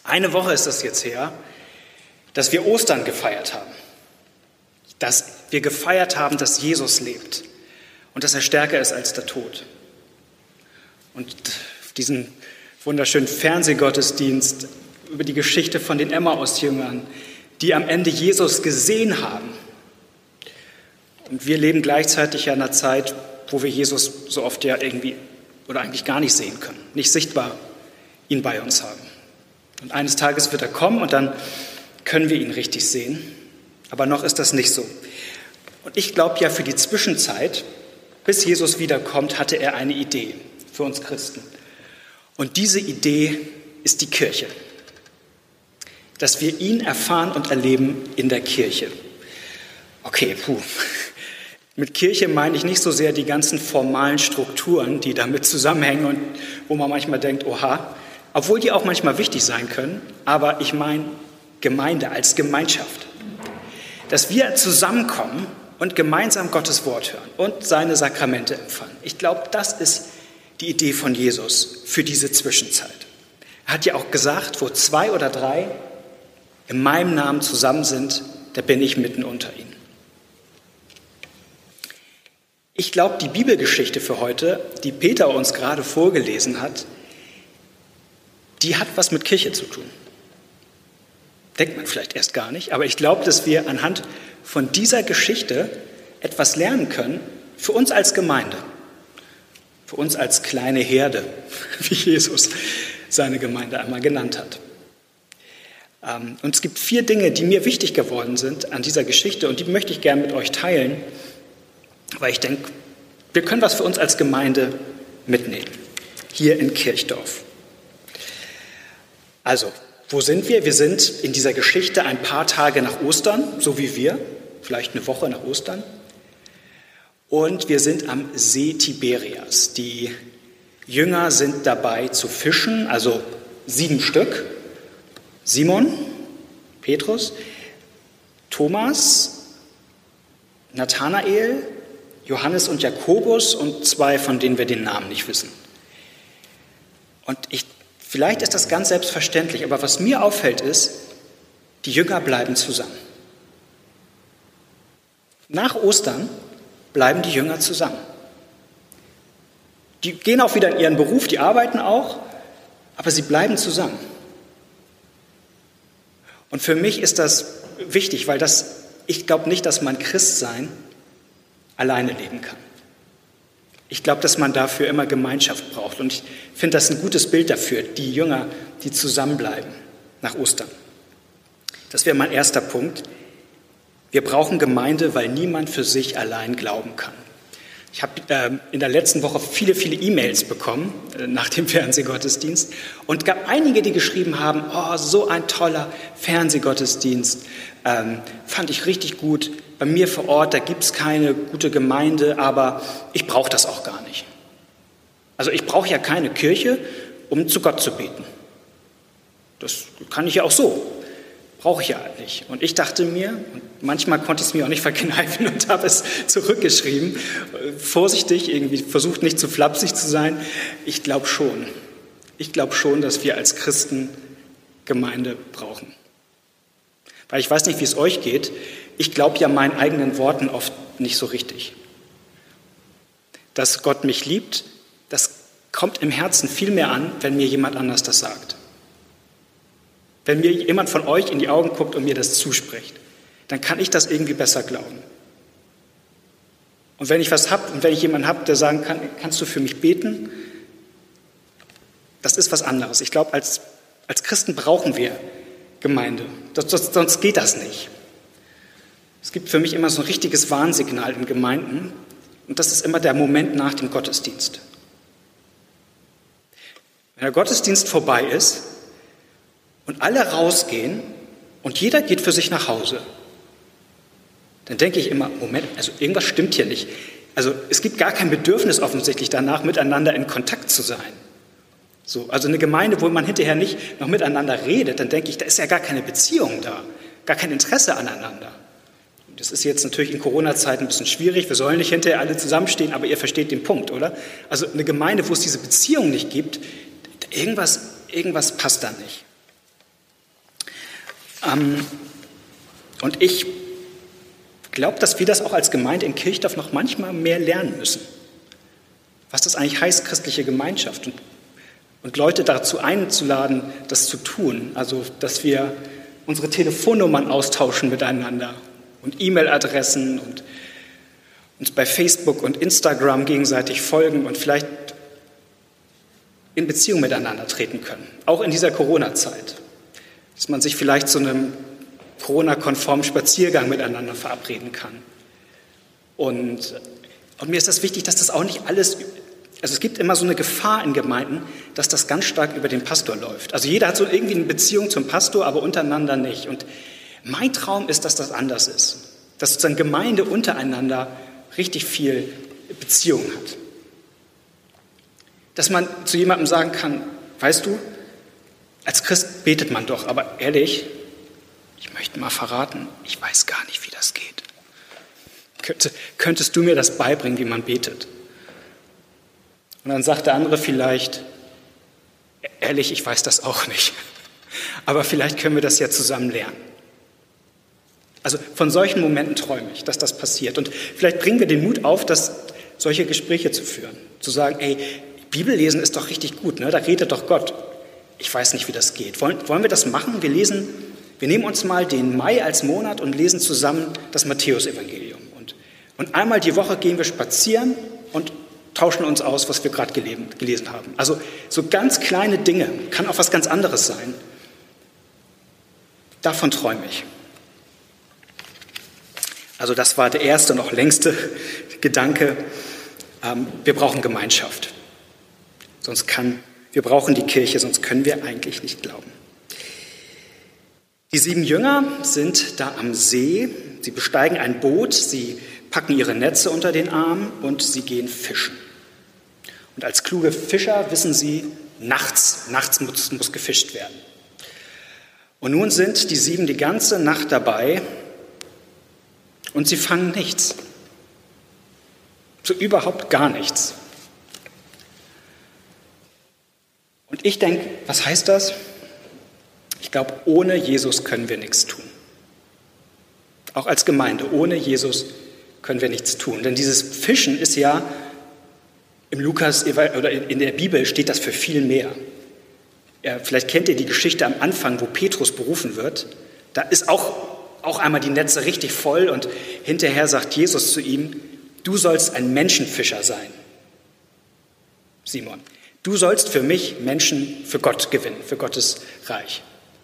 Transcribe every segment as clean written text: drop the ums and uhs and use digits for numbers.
Eine Woche ist es jetzt her, dass wir Ostern gefeiert haben. Dass wir gefeiert haben, dass Jesus lebt und dass er stärker ist als der Tod. Und diesen wunderschönen Fernsehgottesdienst über die Geschichte von den Emmaus-Jüngern, die am Ende Jesus gesehen haben. Und wir leben gleichzeitig ja in einer Zeit, wo wir Jesus so oft ja irgendwie oder eigentlich gar nicht sehen können, nicht sichtbar ihn bei uns haben. Und eines Tages wird er kommen und dann können wir ihn richtig sehen. Aber noch ist das nicht so. Und ich glaube ja, für die Zwischenzeit, bis Jesus wiederkommt, hatte er eine Idee für uns Christen. Und diese Idee ist die Kirche. Dass wir ihn erfahren und erleben in der Kirche. Okay, Mit Kirche meine ich nicht so sehr die ganzen formalen Strukturen, die damit zusammenhängen und wo man manchmal denkt, oha, obwohl die auch manchmal wichtig sein können, aber ich meine Gemeinde als Gemeinschaft. Dass wir zusammenkommen und gemeinsam Gottes Wort hören und seine Sakramente empfangen. Ich glaube, das ist die Idee von Jesus für diese Zwischenzeit. Er hat ja auch gesagt, wo 2 oder 3 in meinem Namen zusammen sind, da bin ich mitten unter ihnen. Ich glaube, die Bibelgeschichte für heute, die Peter uns gerade vorgelesen hat, die hat was mit Kirche zu tun. Denkt man vielleicht erst gar nicht, aber ich glaube, dass wir anhand von dieser Geschichte etwas lernen können für uns als Gemeinde, für uns als kleine Herde, wie Jesus seine Gemeinde einmal genannt hat. Und es gibt 4 Dinge, die mir wichtig geworden sind an dieser Geschichte und die möchte ich gerne mit euch teilen, weil ich denke, wir können was für uns als Gemeinde mitnehmen, hier in Kirchdorf. Also, wo sind wir? Wir sind in dieser Geschichte ein paar Tage nach Ostern, so wie wir, vielleicht eine Woche nach Ostern. Und wir sind am See Tiberias. Die Jünger sind dabei zu fischen, also 7 Stück. Simon, Petrus, Thomas, Nathanael, Johannes und Jakobus und 2, von denen wir den Namen nicht wissen. Und vielleicht ist das ganz selbstverständlich, aber was mir auffällt ist, die Jünger bleiben zusammen. Nach Ostern bleiben die Jünger zusammen. Die gehen auch wieder in ihren Beruf, die arbeiten auch, aber sie bleiben zusammen. Und für mich ist das wichtig, weil ich glaube nicht, dass man Christsein alleine leben kann. Ich glaube, dass man dafür immer Gemeinschaft braucht. Und ich finde das ein gutes Bild dafür, die Jünger, die zusammenbleiben nach Ostern. Das wäre mein erster Punkt. Wir brauchen Gemeinde, weil niemand für sich allein glauben kann. Ich habe in der letzten Woche viele E-Mails bekommen nach dem Fernsehgottesdienst und gab einige, die geschrieben haben, oh, so ein toller Fernsehgottesdienst, fand ich richtig gut. Bei mir vor Ort, da gibt es keine gute Gemeinde, aber ich brauche das auch gar nicht. Also ich brauche ja keine Kirche, um zu Gott zu beten. Das kann ich ja auch so. Brauche ich ja nicht. Und ich dachte mir, und manchmal konnte ich es mir auch nicht verkneifen und habe es zurückgeschrieben, vorsichtig, irgendwie versucht nicht zu flapsig zu sein. Ich glaube schon. Ich glaube schon, dass wir als Christen Gemeinde brauchen. Weil ich weiß nicht, wie es euch geht. Ich glaube ja meinen eigenen Worten oft nicht so richtig. Dass Gott mich liebt, das kommt im Herzen viel mehr an, wenn mir jemand anders das sagt. Wenn mir jemand von euch in die Augen guckt und mir das zuspricht, dann kann ich das irgendwie besser glauben. Und wenn ich was habe und wenn ich jemanden habe, der sagen kann, kannst du für mich beten, das ist was anderes. Ich glaube, als Christen brauchen wir Gemeinde. Sonst geht das nicht. Es gibt für mich immer so ein richtiges Warnsignal in Gemeinden und das ist immer der Moment nach dem Gottesdienst. Wenn der Gottesdienst vorbei ist und alle rausgehen und jeder geht für sich nach Hause, dann denke ich immer, Moment, also irgendwas stimmt hier nicht. Also es gibt gar kein Bedürfnis offensichtlich danach, miteinander in Kontakt zu sein. So, also eine Gemeinde, wo man hinterher nicht noch miteinander redet, dann denke ich, da ist ja gar keine Beziehung da, gar kein Interesse aneinander. Das ist jetzt natürlich in Corona-Zeiten ein bisschen schwierig, wir sollen nicht hinterher alle zusammenstehen, aber ihr versteht den Punkt, oder? Also eine Gemeinde, wo es diese Beziehung nicht gibt, irgendwas passt da nicht. Und ich glaube, dass wir das auch als Gemeinde in Kirchdorf noch manchmal mehr lernen müssen. Was das eigentlich heißt, christliche Gemeinschaft. Und Leute dazu einzuladen, das zu tun. Also, dass wir unsere Telefonnummern austauschen miteinander und E-Mail-Adressen und uns bei Facebook und Instagram gegenseitig folgen und vielleicht in Beziehung miteinander treten können. Auch in dieser Corona-Zeit. Dass man sich vielleicht zu einem Corona-konformen Spaziergang miteinander verabreden kann. Und mir ist das wichtig, dass das auch nicht alles, also es gibt immer so eine Gefahr in Gemeinden, dass das ganz stark über den Pastor läuft. Also jeder hat so irgendwie eine Beziehung zum Pastor, aber untereinander nicht. Und mein Traum ist, dass das anders ist. Dass sozusagen Gemeinde untereinander richtig viel Beziehung hat. Dass man zu jemandem sagen kann, weißt du, als Christ betet man doch, aber ehrlich, ich möchte mal verraten, ich weiß gar nicht, wie das geht. Könntest du mir das beibringen, wie man betet? Und dann sagt der andere vielleicht, ehrlich, ich weiß das auch nicht. Aber vielleicht können wir das ja zusammen lernen. Also von solchen Momenten träume ich, dass das passiert. Und vielleicht bringen wir den Mut auf, solche Gespräche zu führen. Zu sagen, ey, Bibel lesen ist doch richtig gut, ne? Da redet doch Gott. Ich weiß nicht, wie das geht. Wollen wir das machen? Wir nehmen uns mal den Mai als Monat und lesen zusammen das Matthäusevangelium. Und einmal die Woche gehen wir spazieren und tauschen uns aus, was wir gerade gelesen haben. Also so ganz kleine Dinge, kann auch was ganz anderes sein. Davon träume ich. Also das war der erste, noch längste Gedanke. Wir brauchen Gemeinschaft. Wir brauchen die Kirche, sonst können wir eigentlich nicht glauben. Die 7 Jünger sind da am See. Sie besteigen ein Boot, sie packen ihre Netze unter den Arm und sie gehen fischen. Und als kluge Fischer wissen sie, nachts muss gefischt werden. Und nun sind die 7 die ganze Nacht dabei und sie fangen nichts. So überhaupt gar nichts. Und ich denke, was heißt das? Ich glaube, ohne Jesus können wir nichts tun. Auch als Gemeinde, ohne Jesus können wir nichts tun. Denn dieses Fischen ist ja, im Lukas oder in der Bibel steht das für viel mehr. Ja, vielleicht kennt ihr die Geschichte am Anfang, wo Petrus berufen wird. Da ist auch einmal die Netze richtig voll und hinterher sagt Jesus zu ihm, du sollst ein Menschenfischer sein, Simon. Du sollst für mich Menschen für Gott gewinnen, für Gottes Reich.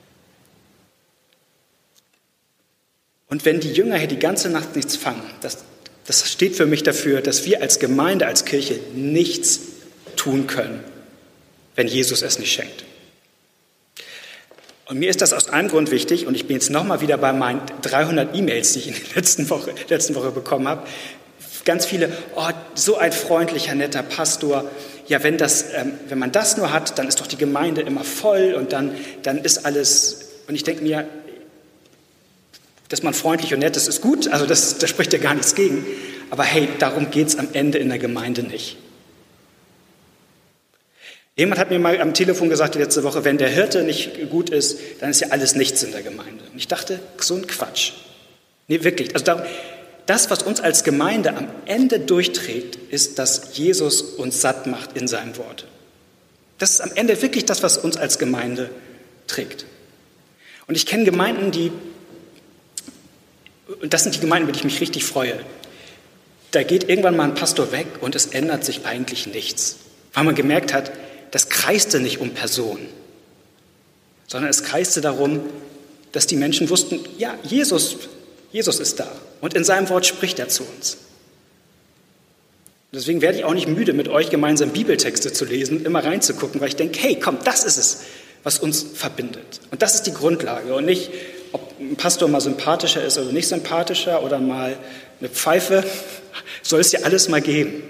Und wenn die Jünger hier die ganze Nacht nichts fangen, das steht für mich dafür, dass wir als Gemeinde, als Kirche nichts tun können, wenn Jesus es nicht schenkt. Und mir ist das aus einem Grund wichtig, und ich bin jetzt nochmal wieder bei meinen 300 E-Mails, die ich in der letzten Woche bekommen habe. Ganz viele, oh, so ein freundlicher, netter Pastor. Ja, wenn man das nur hat, dann ist doch die Gemeinde immer voll und dann ist alles. Und ich denke mir, dass man freundlich und nett ist gut, also da spricht ja gar nichts gegen. Aber hey, darum geht es am Ende in der Gemeinde nicht. Jemand hat mir mal am Telefon gesagt die letzte Woche, wenn der Hirte nicht gut ist, dann ist ja alles nichts in der Gemeinde. Und ich dachte, so ein Quatsch. Nee, wirklich. Also das, was uns als Gemeinde am Ende durchträgt, ist, dass Jesus uns satt macht in seinem Wort. Das ist am Ende wirklich das, was uns als Gemeinde trägt. Und ich kenne Gemeinden, und das sind die Gemeinden, über die ich mich richtig freue. Da geht irgendwann mal ein Pastor weg und es ändert sich eigentlich nichts. Weil man gemerkt hat, das kreiste nicht um Personen, sondern es kreiste darum, dass die Menschen wussten, ja, Jesus ist da und in seinem Wort spricht er zu uns. Deswegen werde ich auch nicht müde, mit euch gemeinsam Bibeltexte zu lesen und immer reinzugucken, weil ich denke, hey, komm, das ist es, was uns verbindet. Und das ist die Grundlage und nicht, ob ein Pastor mal sympathischer ist oder nicht sympathischer oder mal eine Pfeife, soll es ja alles mal geben.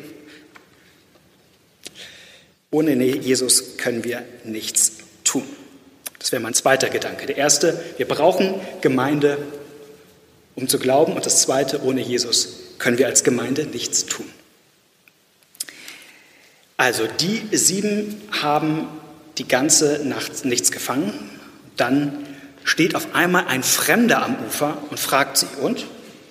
Ohne Jesus können wir nichts tun. Das wäre mein zweiter Gedanke. Der erste, wir brauchen Gemeinde, um zu glauben. Und das zweite, ohne Jesus können wir als Gemeinde nichts tun. Also die 7 haben die ganze Nacht nichts gefangen. Dann steht auf einmal ein Fremder am Ufer und fragt sie, und?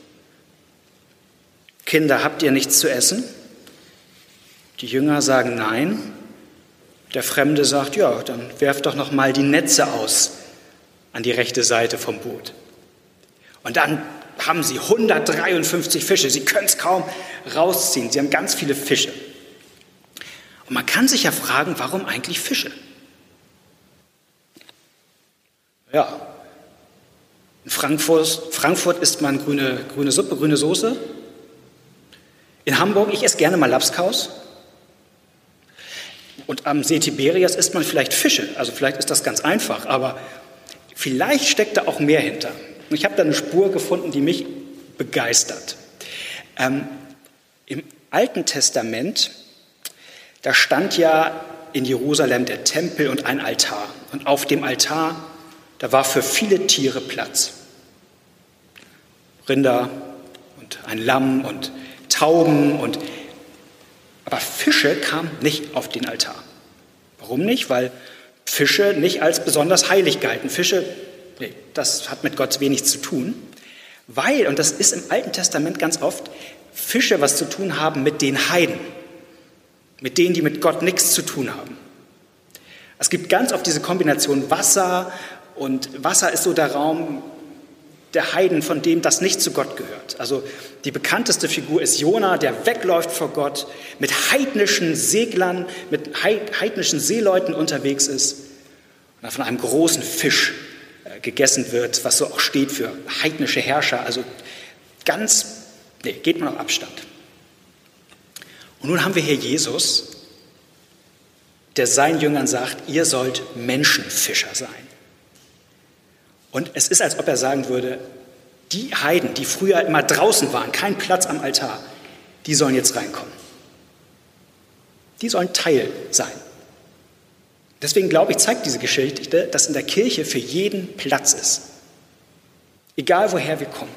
Kinder, habt ihr nichts zu essen? Die Jünger sagen nein. Der Fremde sagt, ja, dann werft doch noch mal die Netze aus an die rechte Seite vom Boot. Und dann haben sie 153 Fische. Sie können es kaum rausziehen. Sie haben ganz viele Fische. Und man kann sich ja fragen, warum eigentlich Fische? Ja, in Frankfurt isst man grüne Suppe, grüne Soße. In Hamburg, ich esse gerne mal Labskaus. Und am See Tiberias isst man vielleicht Fische. Also vielleicht ist das ganz einfach, aber vielleicht steckt da auch mehr hinter. Und ich habe da eine Spur gefunden, die mich begeistert. Im Alten Testament, da stand ja in Jerusalem der Tempel und ein Altar. Und auf dem Altar, da war für viele Tiere Platz. Rinder und ein Lamm und Tauben aber Fische kamen nicht auf den Altar. Warum nicht? Weil Fische nicht als besonders heilig galten. Fische, nee, das hat mit Gott wenig zu tun. Weil, und das ist im Alten Testament ganz oft, Fische was zu tun haben mit den Heiden. Mit denen, die mit Gott nichts zu tun haben. Es gibt ganz oft diese Kombination Wasser, und Wasser ist so der Raum der Heiden, von dem das nicht zu Gott gehört. Also die bekannteste Figur ist Jona, der wegläuft vor Gott, mit heidnischen Seglern, mit heidnischen Seeleuten unterwegs ist und dann von einem großen Fisch gegessen wird, was so auch steht für heidnische Herrscher. Also geht man auf Abstand. Und nun haben wir hier Jesus, der seinen Jüngern sagt, ihr sollt Menschenfischer sein. Und es ist, als ob er sagen würde, die Heiden, die früher immer draußen waren, kein Platz am Altar, die sollen jetzt reinkommen. Die sollen Teil sein. Deswegen glaube ich, zeigt diese Geschichte, dass in der Kirche für jeden Platz ist. Egal woher wir kommen.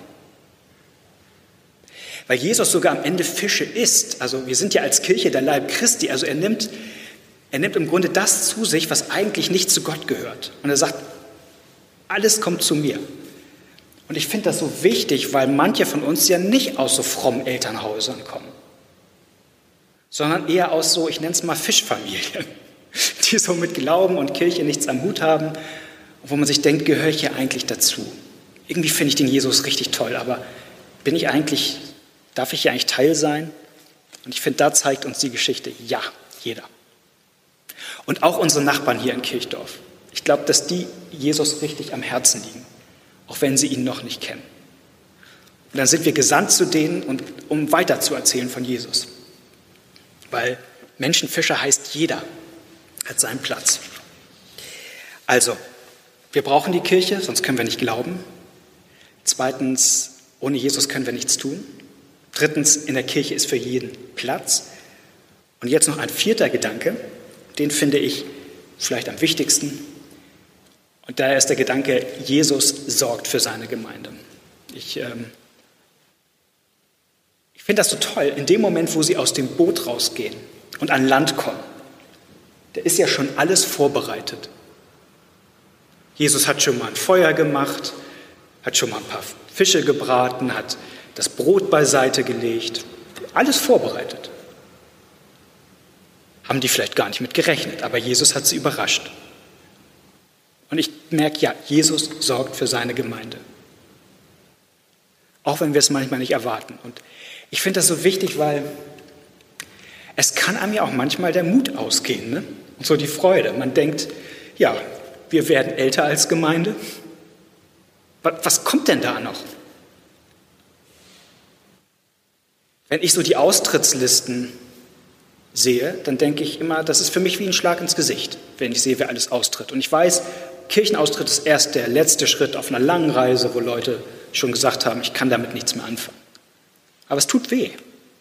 Weil Jesus sogar am Ende Fische isst. Also wir sind ja als Kirche der Leib Christi. Also er nimmt im Grunde das zu sich, was eigentlich nicht zu Gott gehört. Und er sagt, alles kommt zu mir. Und ich finde das so wichtig, weil manche von uns ja nicht aus so frommen Elternhäusern kommen, sondern eher aus so, ich nenne es mal Fischfamilien, die so mit Glauben und Kirche nichts am Hut haben, wo man sich denkt, gehöre ich hier eigentlich dazu? Irgendwie finde ich den Jesus richtig toll, aber darf ich hier eigentlich Teil sein? Und ich finde, da zeigt uns die Geschichte, ja, jeder. Und auch unsere Nachbarn hier in Kirchdorf. Ich glaube, dass die Jesus richtig am Herzen liegen, auch wenn sie ihn noch nicht kennen. Und dann sind wir gesandt zu denen, um weiterzuerzählen von Jesus. Weil Menschenfischer heißt, jeder hat seinen Platz. Also, wir brauchen die Kirche, sonst können wir nicht glauben. Zweitens, ohne Jesus können wir nichts tun. Drittens, in der Kirche ist für jeden Platz. Und jetzt noch ein vierter Gedanke, den finde ich vielleicht am wichtigsten. Und daher ist der Gedanke, Jesus sorgt für seine Gemeinde. Ich finde das so toll, in dem Moment, wo sie aus dem Boot rausgehen und an Land kommen, da ist ja schon alles vorbereitet. Jesus hat schon mal ein Feuer gemacht, hat schon mal ein paar Fische gebraten, hat das Brot beiseite gelegt, alles vorbereitet. Haben die vielleicht gar nicht mit gerechnet, aber Jesus hat sie überrascht. Und ich merke, ja, Jesus sorgt für seine Gemeinde. Auch wenn wir es manchmal nicht erwarten. Und ich finde das so wichtig, weil es kann einem ja auch manchmal der Mut ausgehen, ne? Und so die Freude. Man denkt, ja, wir werden älter als Gemeinde. Was kommt denn da noch? Wenn ich so die Austrittslisten sehe, dann denke ich immer, das ist für mich wie ein Schlag ins Gesicht, wenn ich sehe, wer alles austritt. Und ich weiß, Kirchenaustritt ist erst der letzte Schritt auf einer langen Reise, wo Leute schon gesagt haben, ich kann damit nichts mehr anfangen. Aber es tut weh.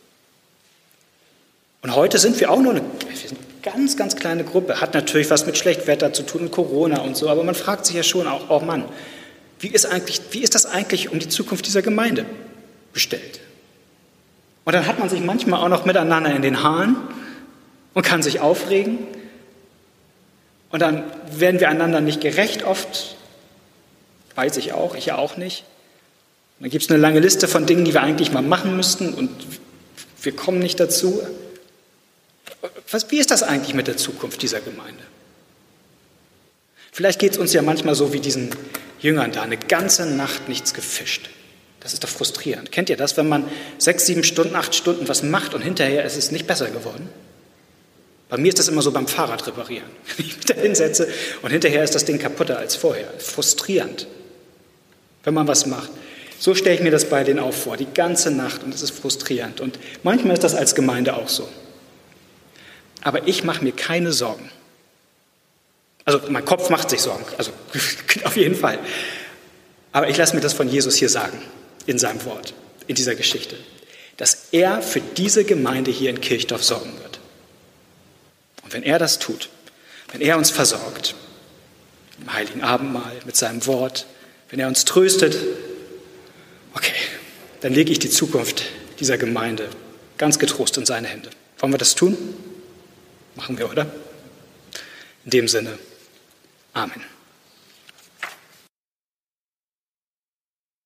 Und heute sind wir auch nur eine ganz, ganz kleine Gruppe. Hat natürlich was mit Schlechtwetter zu tun und Corona und so, aber man fragt sich ja schon auch, oh Mann, wie ist das eigentlich um die Zukunft dieser Gemeinde bestellt? Und dann hat man sich manchmal auch noch miteinander in den Haaren und kann sich aufregen. Und dann werden wir einander nicht gerecht oft. Weiß ich auch, ich ja auch nicht. Und dann gibt es eine lange Liste von Dingen, die wir eigentlich mal machen müssten und wir kommen nicht dazu. Wie ist das eigentlich mit der Zukunft dieser Gemeinde? Vielleicht geht es uns ja manchmal so wie diesen Jüngern da, eine ganze Nacht nichts gefischt. Das ist doch frustrierend. Kennt ihr das, wenn man 6, 7 Stunden, 8 Stunden was macht und hinterher ist es nicht besser geworden? Bei mir ist das immer so beim Fahrrad reparieren. Wenn ich mich da hinsetze und hinterher ist das Ding kaputter als vorher. Frustrierend, wenn man was macht. So stelle ich mir das bei denen auch vor, die ganze Nacht, und es ist frustrierend. Und manchmal ist das als Gemeinde auch so. Aber ich mache mir keine Sorgen. Also mein Kopf macht sich Sorgen, also auf jeden Fall. Aber ich lasse mir das von Jesus hier sagen, in seinem Wort, in dieser Geschichte, dass er für diese Gemeinde hier in Kirchdorf sorgen wird. Und wenn er das tut, wenn er uns versorgt, im Heiligen Abendmahl, mit seinem Wort, wenn er uns tröstet, okay, dann lege ich die Zukunft dieser Gemeinde ganz getrost in seine Hände. Wollen wir das tun? Machen wir, oder? In dem Sinne, Amen.